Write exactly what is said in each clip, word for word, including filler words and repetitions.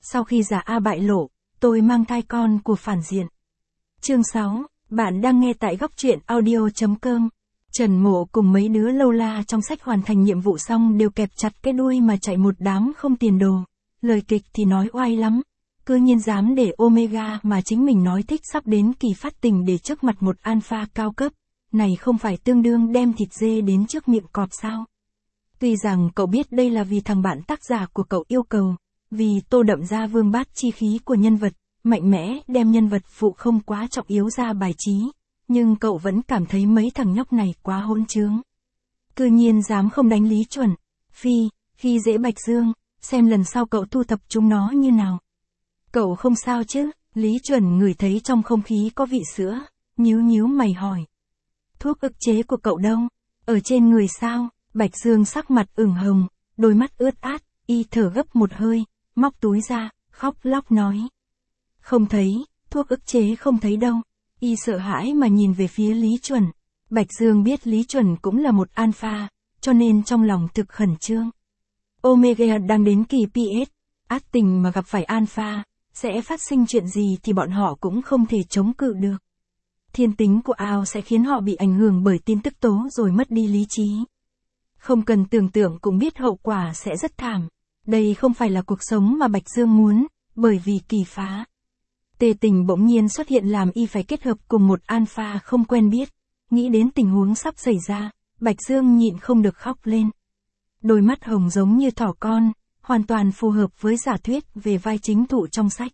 Sau khi giả A bại lộ, tôi mang thai con của phản diện. Chương sáu, bạn đang nghe tại góc truyện audio chấm com. Trần Mộ cùng mấy đứa lâu la trong sách hoàn thành nhiệm vụ xong đều kẹp chặt cái đuôi mà chạy một đám không tiền đồ. Lời kịch thì nói oai lắm. Cư nhiên dám để Omega mà chính mình nói thích sắp đến kỳ phát tình để trước mặt một alpha cao cấp. Này không phải tương đương đem thịt dê đến trước miệng cọp sao? Tuy rằng cậu biết đây là vì thằng bạn tác giả của cậu yêu cầu, vì tô đậm ra vương bát chi khí của nhân vật, mạnh mẽ đem nhân vật phụ không quá trọng yếu ra bài trí, nhưng cậu vẫn cảm thấy mấy thằng nhóc này quá hỗn trướng. Cư nhiên dám không đánh Lý Chuẩn, Phi, khi dễ Bạch Dương, xem lần sau cậu thu thập chúng nó như nào. Cậu không sao chứ? Lý Chuẩn ngửi thấy trong không khí có vị sữa, nhíu nhíu mày hỏi. Thuốc ức chế của cậu đâu? Ở trên người sao? Bạch Dương sắc mặt ửng hồng, đôi mắt ướt át, y thở gấp một hơi, móc túi ra, khóc lóc nói. Không thấy, thuốc ức chế không thấy đâu. Y sợ hãi mà nhìn về phía Lý Chuẩn. Bạch Dương biết Lý Chuẩn cũng là một alpha, cho nên trong lòng thực khẩn trương. Omega đang đến kỳ pê ét, át tình mà gặp phải alpha, sẽ phát sinh chuyện gì thì bọn họ cũng không thể chống cự được. Thiên tính của ao sẽ khiến họ bị ảnh hưởng bởi tin tức tố rồi mất đi lý trí. Không cần tưởng tượng cũng biết hậu quả sẽ rất thảm. Đây không phải là cuộc sống mà Bạch Dương muốn, bởi vì kỳ phá. Tề Tình bỗng nhiên xuất hiện làm y phải kết hợp cùng một alpha không quen biết. Nghĩ đến tình huống sắp xảy ra, Bạch Dương nhịn không được khóc lên. Đôi mắt hồng giống như thỏ con, hoàn toàn phù hợp với giả thuyết về vai chính thụ trong sách.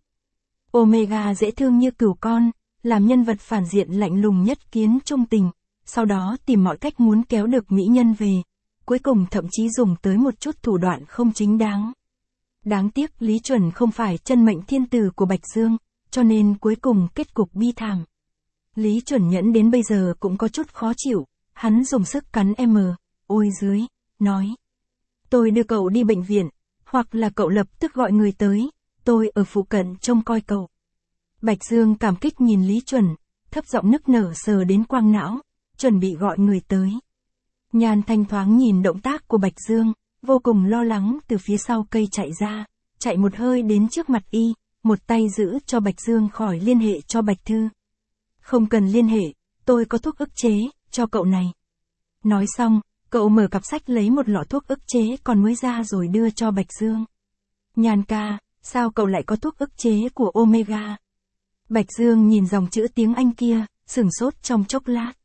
Omega dễ thương như cừu con, làm nhân vật phản diện lạnh lùng nhất kiến trung tình, sau đó tìm mọi cách muốn kéo được mỹ nhân về, cuối cùng thậm chí dùng tới một chút thủ đoạn không chính đáng. Đáng tiếc Lý Chuẩn không phải chân mệnh thiên tử của Bạch Dương, cho nên cuối cùng kết cục bi thảm. Lý Chuẩn nhẫn đến bây giờ cũng có chút khó chịu, hắn dùng sức cắn M, ôi dưới, nói. Tôi đưa cậu đi bệnh viện, hoặc là cậu lập tức gọi người tới, tôi ở phụ cận trông coi cậu. Bạch Dương cảm kích nhìn Lý Chuẩn, thấp giọng nức nở sờ đến quang não, chuẩn bị gọi người tới. Nhan Thanh thoáng nhìn động tác của Bạch Dương, vô cùng lo lắng từ phía sau cây chạy ra, chạy một hơi đến trước mặt y, một tay giữ cho Bạch Dương khỏi liên hệ cho Bạch Thư. Không cần liên hệ, tôi có thuốc ức chế, cho cậu này. Nói xong, cậu mở cặp sách lấy một lọ thuốc ức chế còn mới ra rồi đưa cho Bạch Dương. Nhan ca, sao cậu lại có thuốc ức chế của Omega? Bạch Dương nhìn dòng chữ tiếng Anh kia, sửng sốt trong chốc lát.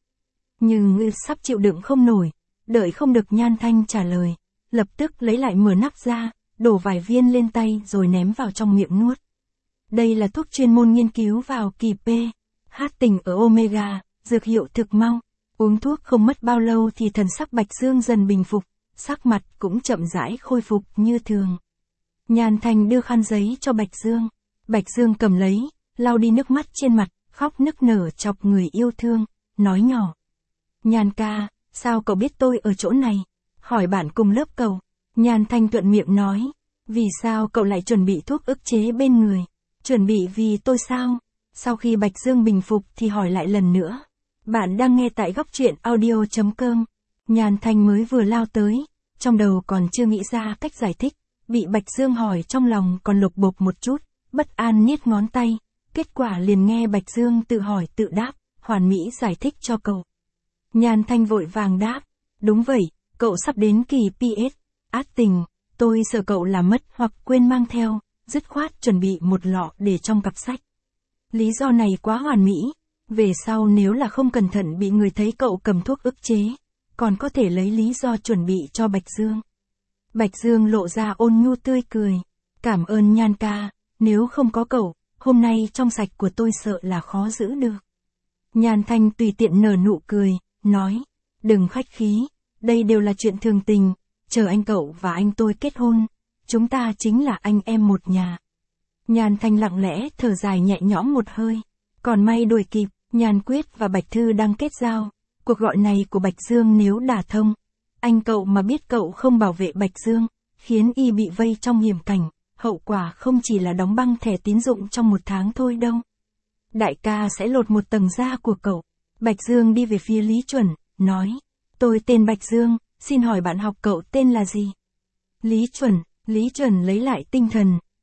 Nhưng sắp chịu đựng không nổi, đợi không được Nhan Thanh trả lời, lập tức lấy lại mở nắp ra, đổ vài viên lên tay rồi ném vào trong miệng nuốt. Đây là thuốc chuyên môn nghiên cứu vào kỳ P, hát tình ở Omega, dược hiệu thực mau. Uống thuốc không mất bao lâu thì thần sắc Bạch Dương dần bình phục, sắc mặt cũng chậm rãi khôi phục như thường. Nhan Thanh đưa khăn giấy cho Bạch Dương. Bạch Dương cầm lấy, lau đi nước mắt trên mặt, khóc nức nở chọc người yêu thương, nói nhỏ. Nhan ca, sao cậu biết tôi ở chỗ này? Hỏi bạn cùng lớp cậu. Nhan Thanh thuận miệng nói. Vì sao cậu lại chuẩn bị thuốc ức chế bên người? Chuẩn bị vì tôi sao? Sau khi Bạch Dương bình phục thì hỏi lại lần nữa. Bạn đang nghe tại góc truyện audio chấm com. Nhan Thanh mới vừa lao tới, trong đầu còn chưa nghĩ ra cách giải thích, bị Bạch Dương hỏi trong lòng còn lục bục một chút, bất an niết ngón tay, kết quả liền nghe Bạch Dương tự hỏi tự đáp, hoàn mỹ giải thích cho cậu. Nhan Thanh vội vàng đáp, đúng vậy, cậu sắp đến kỳ pê ét, át tình, tôi sợ cậu làm mất hoặc quên mang theo, dứt khoát chuẩn bị một lọ để trong cặp sách. Lý do này quá hoàn mỹ. Về sau nếu là không cẩn thận bị người thấy cậu cầm thuốc ức chế, còn có thể lấy lý do chuẩn bị cho Bạch Dương. Bạch Dương lộ ra ôn nhu tươi cười. Cảm ơn Nhan ca, nếu không có cậu, hôm nay trong sạch của tôi sợ là khó giữ được. Nhan Thanh tùy tiện nở nụ cười, nói, đừng khách khí, đây đều là chuyện thường tình, chờ anh cậu và anh tôi kết hôn, chúng ta chính là anh em một nhà. Nhan Thanh lặng lẽ thở dài nhẹ nhõm một hơi, còn may đuổi kịp. Nhan Quyết và Bạch Thư đang kết giao, cuộc gọi này của Bạch Dương nếu đả thông, anh cậu mà biết cậu không bảo vệ Bạch Dương, khiến y bị vây trong hiểm cảnh, hậu quả không chỉ là đóng băng thẻ tín dụng trong một tháng thôi đâu. Đại ca sẽ lột một tầng da của cậu. Bạch Dương đi về phía Lý Chuẩn, nói, tôi tên Bạch Dương, xin hỏi bạn học cậu tên là gì? Lý Chuẩn, Lý Chuẩn lấy lại tinh thần,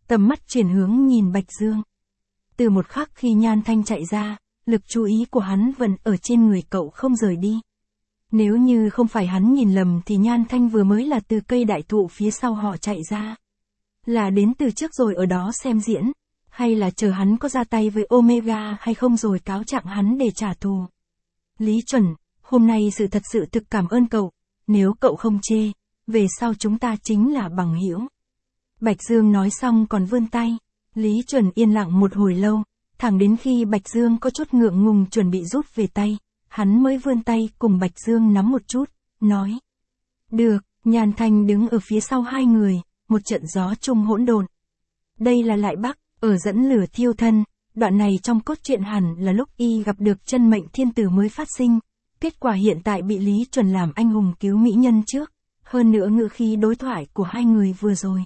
tầm mắt chuyển hướng nhìn Bạch Dương. Từ một khắc khi Nhan Thanh chạy ra, lực chú ý của hắn vẫn ở trên người cậu không rời đi. Nếu như không phải hắn nhìn lầm thì Nhan Thanh vừa mới là từ cây đại thụ phía sau họ chạy ra. Là đến từ trước rồi ở đó xem diễn, hay là chờ hắn có ra tay với Omega hay không rồi cáo trạng hắn để trả thù. Lý Chuẩn, hôm nay sự thật sự thực cảm ơn cậu, nếu cậu không chê, về sau chúng ta chính là bằng hữu. Bạch Dương nói xong còn vươn tay, Lý Chuẩn yên lặng một hồi lâu, thẳng đến khi Bạch Dương có chút ngượng ngùng chuẩn bị rút về tay, hắn mới vươn tay cùng Bạch Dương nắm một chút, nói. Được, Nhan Thanh đứng ở phía sau hai người, một trận gió chung hỗn độn. Đây là Lại Bắc, ở dẫn lửa thiêu thân, đoạn này trong cốt truyện hẳn là lúc y gặp được chân mệnh thiên tử mới phát sinh, kết quả hiện tại bị Lý Chuẩn làm anh hùng cứu mỹ nhân trước, hơn nữa ngữ khí đối thoại của hai người vừa rồi.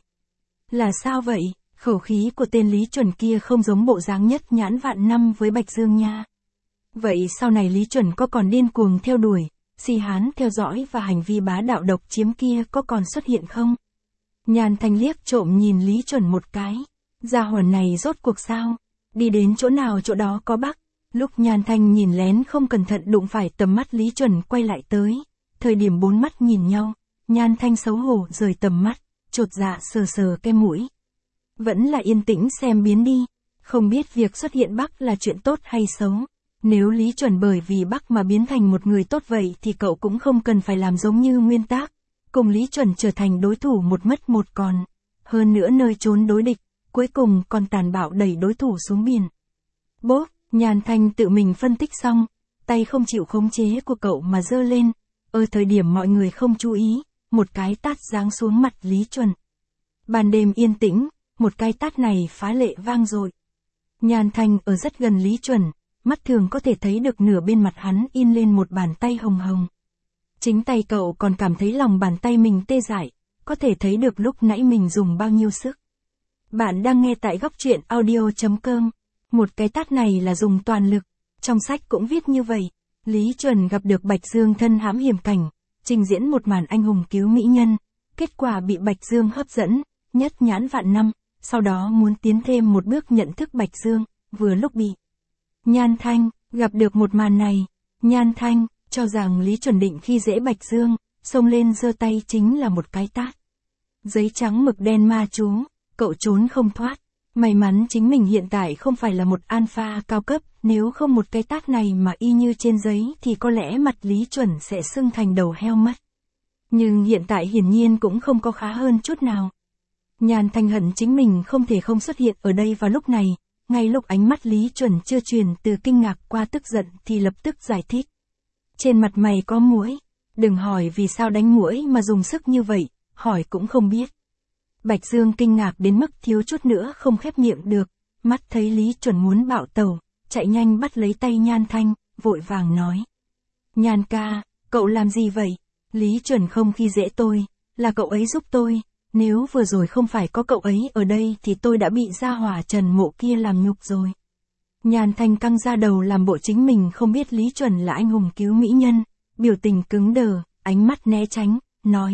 Là sao vậy, khẩu khí của tên Lý Chuẩn kia không giống bộ dáng nhất nhãn vạn năm với Bạch Dương nha. Vậy sau này Lý Chuẩn có còn điên cuồng theo đuổi, si hán theo dõi và hành vi bá đạo độc chiếm kia có còn xuất hiện không? Nhan Thanh liếc trộm nhìn Lý Chuẩn một cái, gia hỏa này rốt cuộc sao, đi đến chỗ nào chỗ đó có Bắc. Lúc Nhan Thanh nhìn lén không cẩn thận đụng phải tầm mắt Lý Chuẩn quay lại tới, thời điểm bốn mắt nhìn nhau, Nhan Thanh xấu hổ rời tầm mắt, chột dạ sờ sờ cái mũi. Vẫn là yên tĩnh xem biến đi, không biết việc xuất hiện Bắc là chuyện tốt hay xấu. Nếu Lý Chuẩn bởi vì Bắc mà biến thành một người tốt vậy thì cậu cũng không cần phải làm giống như nguyên tác, cùng Lý Chuẩn trở thành đối thủ một mất một còn. Hơn nữa nơi trốn đối địch, cuối cùng còn tàn bạo đẩy đối thủ xuống biển. Bốp, Nhan Thanh tự mình phân tích xong, tay không chịu khống chế của cậu mà giơ lên, ở thời điểm mọi người không chú ý, một cái tát giáng xuống mặt Lý Chuẩn. Ban đêm yên tĩnh, một cái tát này phá lệ vang dội. Nhan Thanh ở rất gần Lý Chuẩn, mắt thường có thể thấy được nửa bên mặt hắn in lên một bàn tay hồng hồng. Chính tay cậu còn cảm thấy lòng bàn tay mình tê dại, có thể thấy được lúc nãy mình dùng bao nhiêu sức. Bạn đang nghe tại góc truyện audio chấm com. Một cái tát này là dùng toàn lực, trong sách cũng viết như vậy. Lý Chuẩn gặp được Bạch Dương thân hãm hiểm cảnh, trình diễn một màn anh hùng cứu mỹ nhân, kết quả bị Bạch Dương hấp dẫn, nhất nhãn vạn năm, sau đó muốn tiến thêm một bước nhận thức Bạch Dương, vừa lúc bị Nhan Thanh gặp được một màn này. Nhan Thanh cho rằng Lý Chuẩn định khi dễ Bạch Dương, xông lên giơ tay chính là một cái tát. Giấy trắng mực đen ma chú, cậu trốn không thoát. May mắn chính mình hiện tại không phải là một alpha cao cấp, nếu không một cái tát này mà y như trên giấy thì có lẽ mặt Lý Chuẩn sẽ sưng thành đầu heo mất. Nhưng hiện tại hiển nhiên cũng không có khá hơn chút nào. Nhan Thanh hận chính mình không thể không xuất hiện ở đây vào lúc này, ngay lúc ánh mắt Lý Chuẩn chưa chuyển từ kinh ngạc qua tức giận thì lập tức giải thích. Trên mặt mày có muỗi, đừng hỏi vì sao đánh muỗi mà dùng sức như vậy, hỏi cũng không biết. Bạch Dương kinh ngạc đến mức thiếu chút nữa không khép miệng được, mắt thấy Lý Chuẩn muốn bạo tẩu, chạy nhanh bắt lấy tay Nhan Thanh, vội vàng nói. Nhan ca, cậu làm gì vậy? Lý Chuẩn không khi dễ tôi, là cậu ấy giúp tôi, nếu vừa rồi không phải có cậu ấy ở đây thì tôi đã bị gia hỏa Trần Mộ kia làm nhục rồi. Nhan Thanh căng ra đầu làm bộ chính mình không biết Lý Chuẩn là anh hùng cứu mỹ nhân, biểu tình cứng đờ, ánh mắt né tránh, nói.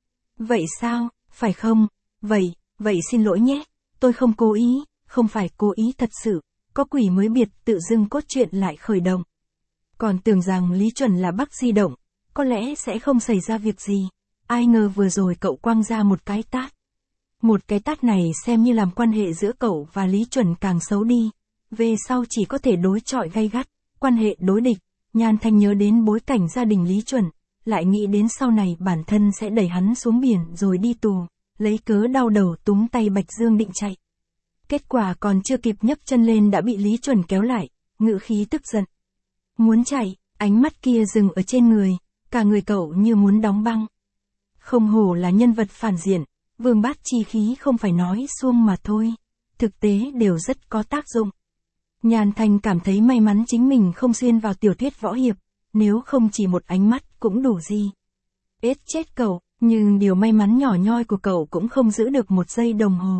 Vậy sao, phải không? Vậy, vậy xin lỗi nhé, tôi không cố ý, không phải cố ý thật sự, có quỷ mới biệt tự dưng cốt truyện lại khởi động. Còn tưởng rằng Lý Chuẩn là Bắc di động, có lẽ sẽ không xảy ra việc gì, ai ngờ vừa rồi cậu quăng ra một cái tát. Một cái tát này xem như làm quan hệ giữa cậu và Lý Chuẩn càng xấu đi, về sau chỉ có thể đối chọi gay gắt, quan hệ đối địch. Nhan Thanh nhớ đến bối cảnh gia đình Lý Chuẩn, lại nghĩ đến sau này bản thân sẽ đẩy hắn xuống biển rồi đi tù. Lấy cớ đau đầu túm tay Bạch Dương định chạy. Kết quả còn chưa kịp nhấc chân lên đã bị Lý Chuẩn kéo lại, ngữ khí tức giận. Muốn chạy, ánh mắt kia dừng ở trên người, cả người cậu như muốn đóng băng. Không hổ là nhân vật phản diện, vương bát chi khí không phải nói suông mà thôi, thực tế đều rất có tác dụng. Nhan Thanh cảm thấy may mắn chính mình không xuyên vào tiểu thuyết võ hiệp, nếu không chỉ một ánh mắt cũng đủ gì. Ết chết cậu. Nhưng điều may mắn nhỏ nhoi của cậu cũng không giữ được một giây đồng hồ.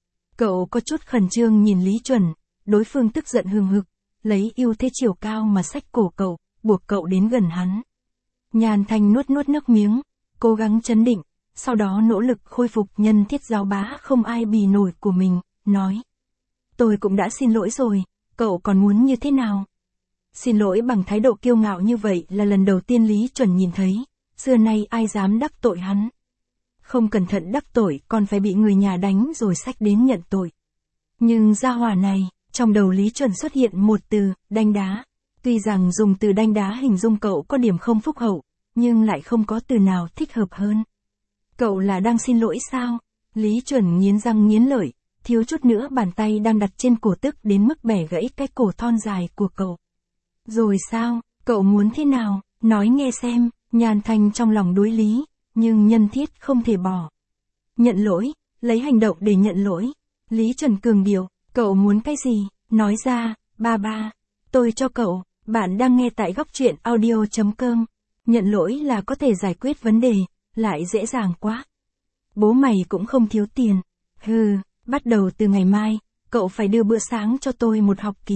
Cậu có chút khẩn trương nhìn Lý Chuẩn, đối phương tức giận hừng hực, lấy ưu thế chiều cao mà xách cổ cậu, buộc cậu đến gần hắn. Nhan Thanh nuốt nuốt nước miếng, cố gắng trấn định, sau đó nỗ lực khôi phục nhân thiết giáo bá không ai bì nổi của mình, nói. Tôi cũng đã xin lỗi rồi, cậu còn muốn như thế nào? Xin lỗi bằng thái độ kiêu ngạo như vậy là lần đầu tiên Lý Chuẩn nhìn thấy, xưa nay ai dám đắc tội hắn. Không cẩn thận đắc tội còn phải bị người nhà đánh rồi xách đến nhận tội. Nhưng gia hỏa này, trong đầu Lý Chuẩn xuất hiện một từ, đanh đá. Tuy rằng dùng từ đanh đá hình dung cậu có điểm không phúc hậu, nhưng lại không có từ nào thích hợp hơn. Cậu là đang xin lỗi sao? Lý Chuẩn nghiến răng nghiến lợi, thiếu chút nữa bàn tay đang đặt trên cổ tức đến mức bẻ gãy cái cổ thon dài của cậu. Rồi sao, cậu muốn thế nào, nói nghe xem, Nhan Thanh trong lòng đối lý, nhưng nhân thiết không thể bỏ. Nhận lỗi, lấy hành động để nhận lỗi. Lý Chuẩn cường điệu, cậu muốn cái gì, nói ra, ba ba, tôi cho cậu, bạn đang nghe tại góc truyện audio chấm com. Nhận lỗi là có thể giải quyết vấn đề, lại dễ dàng quá. Bố mày cũng không thiếu tiền. Hừ, bắt đầu từ ngày mai, cậu phải đưa bữa sáng cho tôi một học kỳ.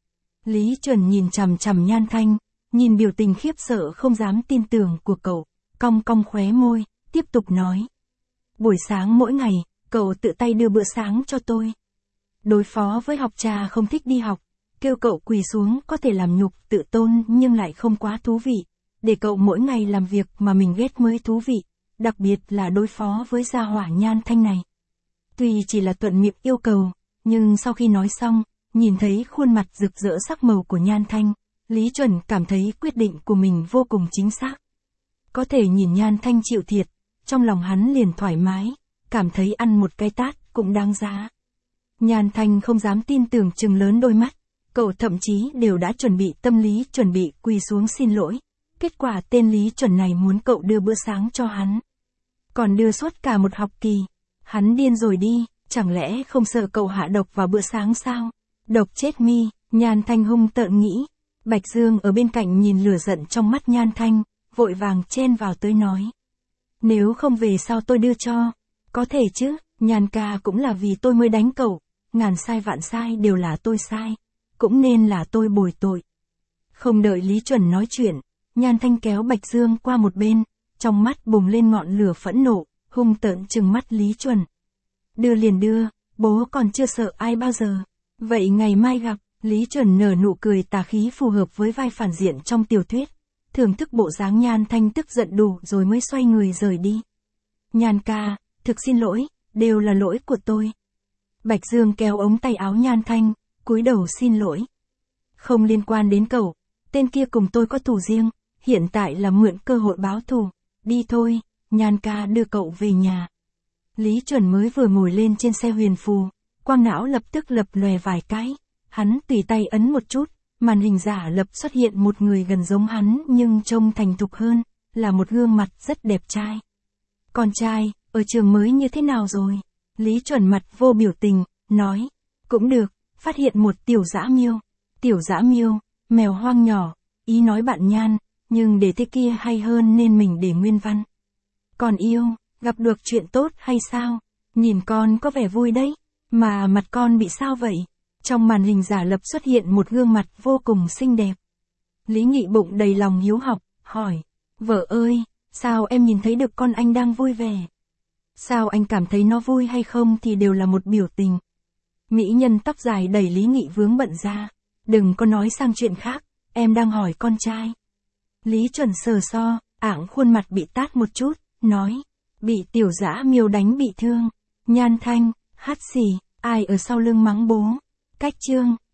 Lý Chuẩn nhìn chằm chằm Nhan Thanh, nhìn biểu tình khiếp sợ không dám tin tưởng của cậu, cong cong khóe môi, tiếp tục nói. Buổi sáng mỗi ngày, cậu tự tay đưa bữa sáng cho tôi. Đối phó với học trò không thích đi học, kêu cậu quỳ xuống có thể làm nhục tự tôn nhưng lại không quá thú vị. Để cậu mỗi ngày làm việc mà mình ghét mới thú vị, đặc biệt là đối phó với gia hỏa Nhan Thanh này. Tuy chỉ là thuận miệng yêu cầu, nhưng sau khi nói xong, nhìn thấy khuôn mặt rực rỡ sắc màu của Nhan Thanh, Lý Chuẩn cảm thấy quyết định của mình vô cùng chính xác. Có thể nhìn Nhan Thanh chịu thiệt, trong lòng hắn liền thoải mái, cảm thấy ăn một cái tát cũng đáng giá. Nhan Thanh không dám tin tưởng trừng lớn đôi mắt, cậu thậm chí đều đã chuẩn bị tâm lý chuẩn bị quỳ xuống xin lỗi. Kết quả tên Lý Chuẩn này muốn cậu đưa bữa sáng cho hắn. Còn đưa suốt cả một học kỳ. Hắn điên rồi đi, chẳng lẽ không sợ cậu hạ độc vào bữa sáng sao? Độc chết mi, Nhan Thanh hung tợn nghĩ. Bạch Dương ở bên cạnh nhìn lửa giận trong mắt Nhan Thanh, vội vàng chen vào tới nói. Nếu không về sao tôi đưa cho? Có thể chứ, Nhan ca cũng là vì tôi mới đánh cậu. Ngàn sai vạn sai đều là tôi sai. Cũng nên là tôi bồi tội. Không đợi Lý Chuẩn nói chuyện, Nhan Thanh kéo Bạch Dương qua một bên, trong mắt bùng lên ngọn lửa phẫn nộ, hung tợn trừng mắt Lý Chuẩn. Đưa liền đưa, bố còn chưa sợ ai bao giờ. Vậy ngày mai gặp, Lý Chuẩn nở nụ cười tà khí phù hợp với vai phản diện trong tiểu thuyết. Thưởng thức bộ dáng Nhan Thanh tức giận đủ rồi mới xoay người rời đi. Nhan ca, thực xin lỗi, đều là lỗi của tôi. Bạch Dương kéo ống tay áo Nhan Thanh, cúi đầu xin lỗi. Không liên quan đến cậu, tên kia cùng tôi có thù riêng. Hiện tại là mượn cơ hội báo thù. Đi thôi, Nhan ca đưa cậu về nhà. Lý Chuẩn mới vừa ngồi lên trên xe huyền phù, quang não lập tức lập lòe vài cái. Hắn tùy tay ấn một chút, màn hình giả lập xuất hiện một người gần giống hắn nhưng trông thành thục hơn, là một gương mặt rất đẹp trai. Con trai, ở trường mới như thế nào rồi? Lý Chuẩn mặt vô biểu tình, nói. Cũng được, phát hiện một tiểu dã miêu. Tiểu dã miêu, mèo hoang nhỏ, ý nói bạn Nhan. Nhưng để thế kia hay hơn nên mình để nguyên văn. Còn yêu, gặp được chuyện tốt hay sao? Nhìn con có vẻ vui đấy. Mà mặt con bị sao vậy? Trong màn hình giả lập xuất hiện một gương mặt vô cùng xinh đẹp. Lý Nghị bụng đầy lòng hiếu học, hỏi. Vợ ơi, sao em nhìn thấy được con anh đang vui vẻ? Sao anh cảm thấy nó vui hay không thì đều là một biểu tình. Mỹ nhân tóc dài đẩy Lý Nghị vướng bận ra. Đừng có nói sang chuyện khác, em đang hỏi con trai. Lý Chuẩn sờ so, ảng khuôn mặt bị tát một chút, nói. Bị tiểu dã miêu đánh bị thương. Nhan Thanh, hắt xì, ai ở sau lưng mắng bố. Cách chương.